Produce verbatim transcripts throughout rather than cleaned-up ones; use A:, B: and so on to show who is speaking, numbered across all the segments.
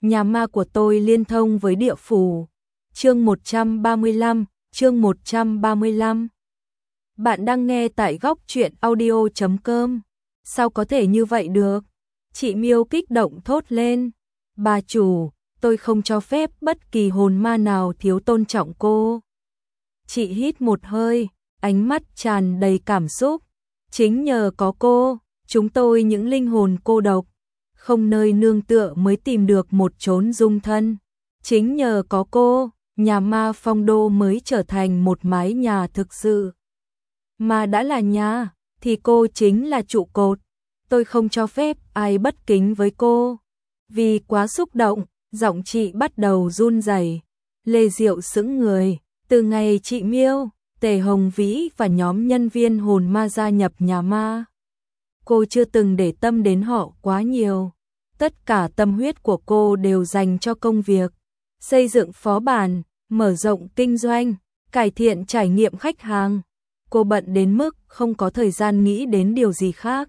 A: nhà ma của tôi liên thông với địa phủ. Chương một trăm ba mươi lăm, chương một trăm ba mươi lăm. Bạn đang nghe tại góc truyện audio chấm com. Sao có thể như vậy được? Chị Miêu kích động thốt lên. Bà chủ, tôi không cho phép bất kỳ hồn ma nào thiếu tôn trọng cô. Chị hít một hơi, ánh mắt tràn đầy cảm xúc. Chính nhờ có cô, chúng tôi những linh hồn cô độc, không nơi nương tựa mới tìm được một chốn dung thân. Chính nhờ có cô, nhà ma Phong Đô mới trở thành một mái nhà thực sự. Mà đã là nhà, thì cô chính là trụ cột. Tôi không cho phép ai bất kính với cô. Vì quá xúc động, giọng chị bắt đầu run rẩy. Lê Diệu sững người. Từ ngày chị Miêu, Tề Hồng Vĩ và nhóm nhân viên hồn ma gia nhập nhà ma, cô chưa từng để tâm đến họ quá nhiều. Tất cả tâm huyết của cô đều dành cho công việc, xây dựng phó bản, mở rộng kinh doanh, cải thiện trải nghiệm khách hàng. Cô bận đến mức không có thời gian nghĩ đến điều gì khác.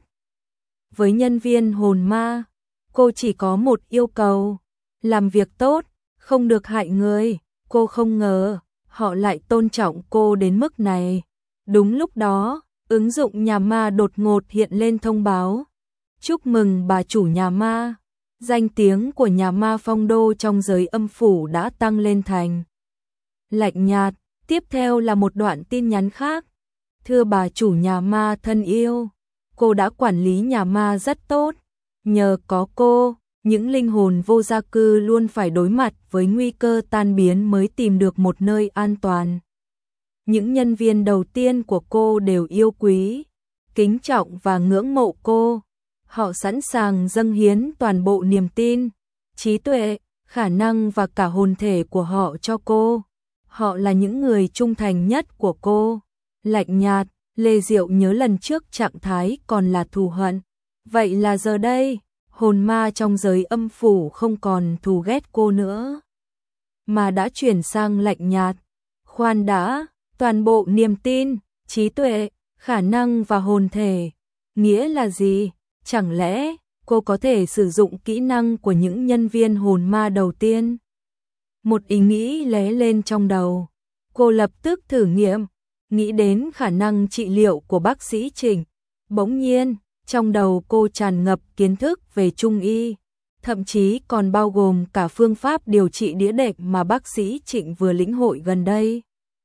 A: Với nhân viên hồn ma, cô chỉ có một yêu cầu, làm việc tốt, không được hại người. Cô không ngờ họ lại tôn trọng cô đến mức này. Đúng lúc đó, ứng dụng nhà ma đột ngột hiện lên thông báo. Chúc mừng bà chủ nhà ma. Danh tiếng của nhà ma Phong Đô trong giới âm phủ đã tăng lên thành lạnh nhạt. Tiếp theo là một đoạn tin nhắn khác. Thưa bà chủ nhà ma thân yêu, cô đã quản lý nhà ma rất tốt. Nhờ có cô, những linh hồn vô gia cư luôn phải đối mặt với nguy cơ tan biến mới tìm được một nơi an toàn. Những nhân viên đầu tiên của cô đều yêu quý, kính trọng và ngưỡng mộ cô. Họ sẵn sàng dâng hiến toàn bộ niềm tin, trí tuệ, khả năng và cả hồn thể của họ cho cô. Họ là những người trung thành nhất của cô. Lạnh nhạt, Lê Diệu nhớ lần trước trạng thái còn là thù hận. Vậy là giờ đây, hồn ma trong giới âm phủ không còn thù ghét cô nữa, mà đã chuyển sang lạnh nhạt. Khoan đã, toàn bộ niềm tin, trí tuệ, khả năng và hồn thể. Nghĩa là gì? Chẳng lẽ cô có thể sử dụng kỹ năng của những nhân viên hồn ma đầu tiên? Một ý nghĩ lóe lên trong đầu. Cô lập tức thử nghiệm, nghĩ đến khả năng trị liệu của bác sĩ Trịnh. Bỗng nhiên, trong đầu cô tràn ngập kiến thức về Trung y, thậm chí còn bao gồm cả phương pháp điều trị đĩa đệm mà bác sĩ Trịnh vừa lĩnh hội gần đây.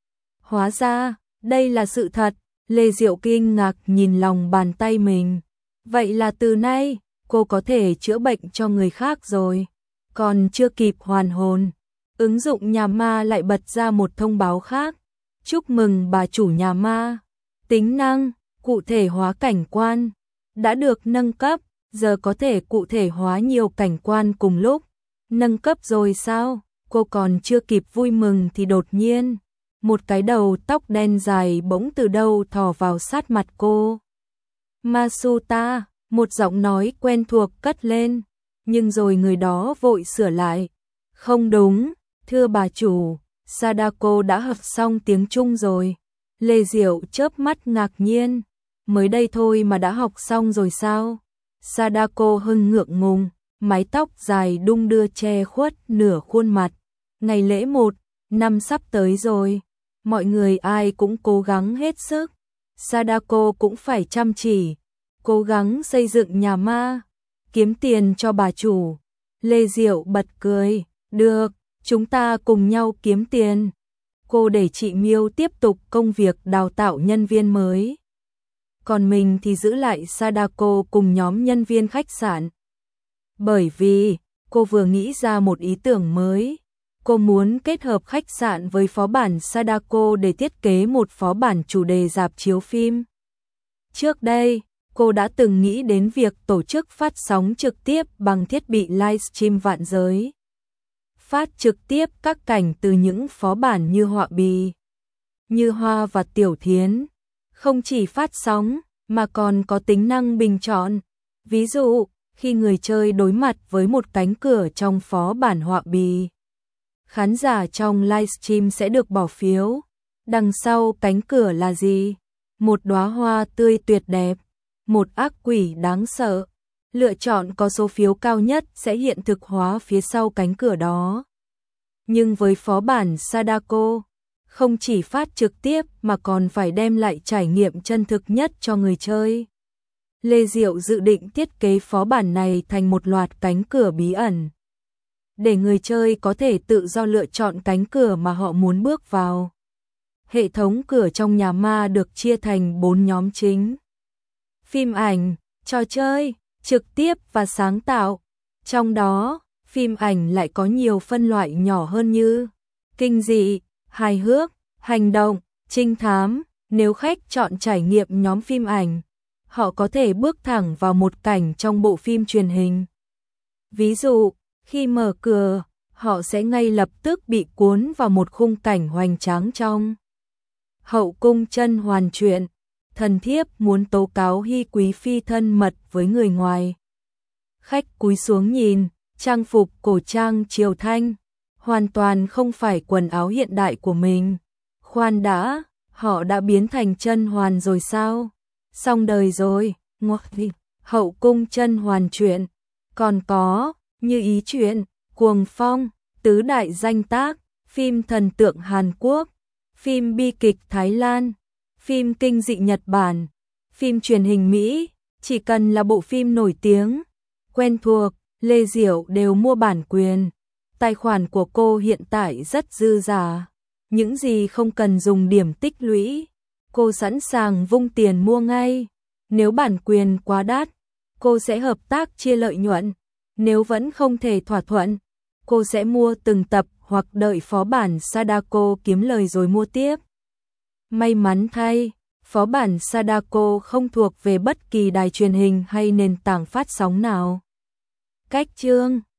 A: Hóa ra, đây là sự thật. Lê Diệu kinh ngạc nhìn lòng bàn tay mình. Vậy là từ nay, cô có thể chữa bệnh cho người khác rồi. Còn chưa kịp hoàn hồn, ứng dụng nhà ma lại bật ra một thông báo khác. Chúc mừng bà chủ nhà ma. Tính năng, cụ thể hóa cảnh quan đã được nâng cấp, giờ có thể cụ thể hóa nhiều cảnh quan cùng lúc. Nâng cấp rồi sao? Cô còn chưa kịp vui mừng thì đột nhiên, một cái đầu tóc đen dài bỗng từ đâu thò vào sát mặt cô. Masuta, một giọng nói quen thuộc cất lên, nhưng rồi người đó vội sửa lại. Không đúng, thưa bà chủ, Sadako đã học xong tiếng Trung rồi. Lê Diệu chớp mắt ngạc nhiên. Mới đây thôi mà đã học xong rồi sao? Sadako hưng ngượng ngùng, mái tóc dài đung đưa che khuất nửa khuôn mặt. Ngày lễ một, năm sắp tới rồi. Mọi người ai cũng cố gắng hết sức. Sadako cũng phải chăm chỉ, cố gắng xây dựng nhà ma, kiếm tiền cho bà chủ. Lê Diệu bật cười. Được, chúng ta cùng nhau kiếm tiền. Cô để chị Miêu tiếp tục công việc đào tạo nhân viên mới, còn mình thì giữ lại Sadako cùng nhóm nhân viên khách sạn. Bởi vì, cô vừa nghĩ ra một ý tưởng mới. Cô muốn kết hợp khách sạn với phó bản Sadako để thiết kế một phó bản chủ đề rạp chiếu phim. Trước đây, cô đã từng nghĩ đến việc tổ chức phát sóng trực tiếp bằng thiết bị livestream vạn giới. Phát trực tiếp các cảnh từ những phó bản như Họa Bì, Như Hoa và Tiểu Thiến. Không chỉ phát sóng, mà còn có tính năng bình chọn. Ví dụ, khi người chơi đối mặt với một cánh cửa trong phó bản Họa Bì, khán giả trong livestream sẽ được bỏ phiếu. Đằng sau cánh cửa là gì? Một đóa hoa tươi tuyệt đẹp, một ác quỷ đáng sợ, Lựa chọn có số phiếu cao nhất sẽ hiện thực hóa phía sau cánh cửa đó. Nhưng với phó bản Sadako, không chỉ phát trực tiếp mà còn phải đem lại trải nghiệm chân thực nhất cho người chơi. Lê Diệu dự định thiết kế phó bản này thành một loạt cánh cửa bí ẩn, để người chơi có thể tự do lựa chọn cánh cửa mà họ muốn bước vào. Hệ thống cửa trong nhà ma được chia thành bốn nhóm chính: phim ảnh, trò chơi, trực tiếp và sáng tạo. Trong đó, phim ảnh lại có nhiều phân loại nhỏ hơn như kinh dị, hài hước, hành động, trinh thám. Nếu khách chọn trải nghiệm nhóm phim ảnh, họ có thể bước thẳng vào một cảnh trong bộ phim truyền hình. Ví dụ, khi mở cửa, họ sẽ ngay lập tức bị cuốn vào một khung cảnh hoành tráng trong Hậu cung Chân Hoàn truyện. Thần thiếp muốn tố cáo Hy quý phi thân mật với người ngoài. Khách cúi xuống nhìn, trang phục cổ trang triều Thanh, hoàn toàn không phải quần áo hiện đại của mình. Khoan đã, họ đã biến thành Chân Hoàn rồi sao? Xong đời rồi. Hậu cung Chân Hoàn truyện. Còn có, Như Ý truyện, Cuồng Phong, Tứ đại danh tác, phim thần tượng Hàn Quốc, phim bi kịch Thái Lan, phim kinh dị Nhật Bản, phim truyền hình Mỹ. Chỉ cần là bộ phim nổi tiếng, quen thuộc, Lê Diệu đều mua bản quyền. Tài khoản của cô hiện tại rất dư giả. Những gì không cần dùng điểm tích lũy, cô sẵn sàng vung tiền mua ngay. Nếu bản quyền quá đắt, cô sẽ hợp tác chia lợi nhuận. Nếu vẫn không thể thỏa thuận, cô sẽ mua từng tập hoặc đợi phó bản Sadako kiếm lời rồi mua tiếp. May mắn thay, phó bản Sadako không thuộc về bất kỳ đài truyền hình hay nền tảng phát sóng nào. Cách chương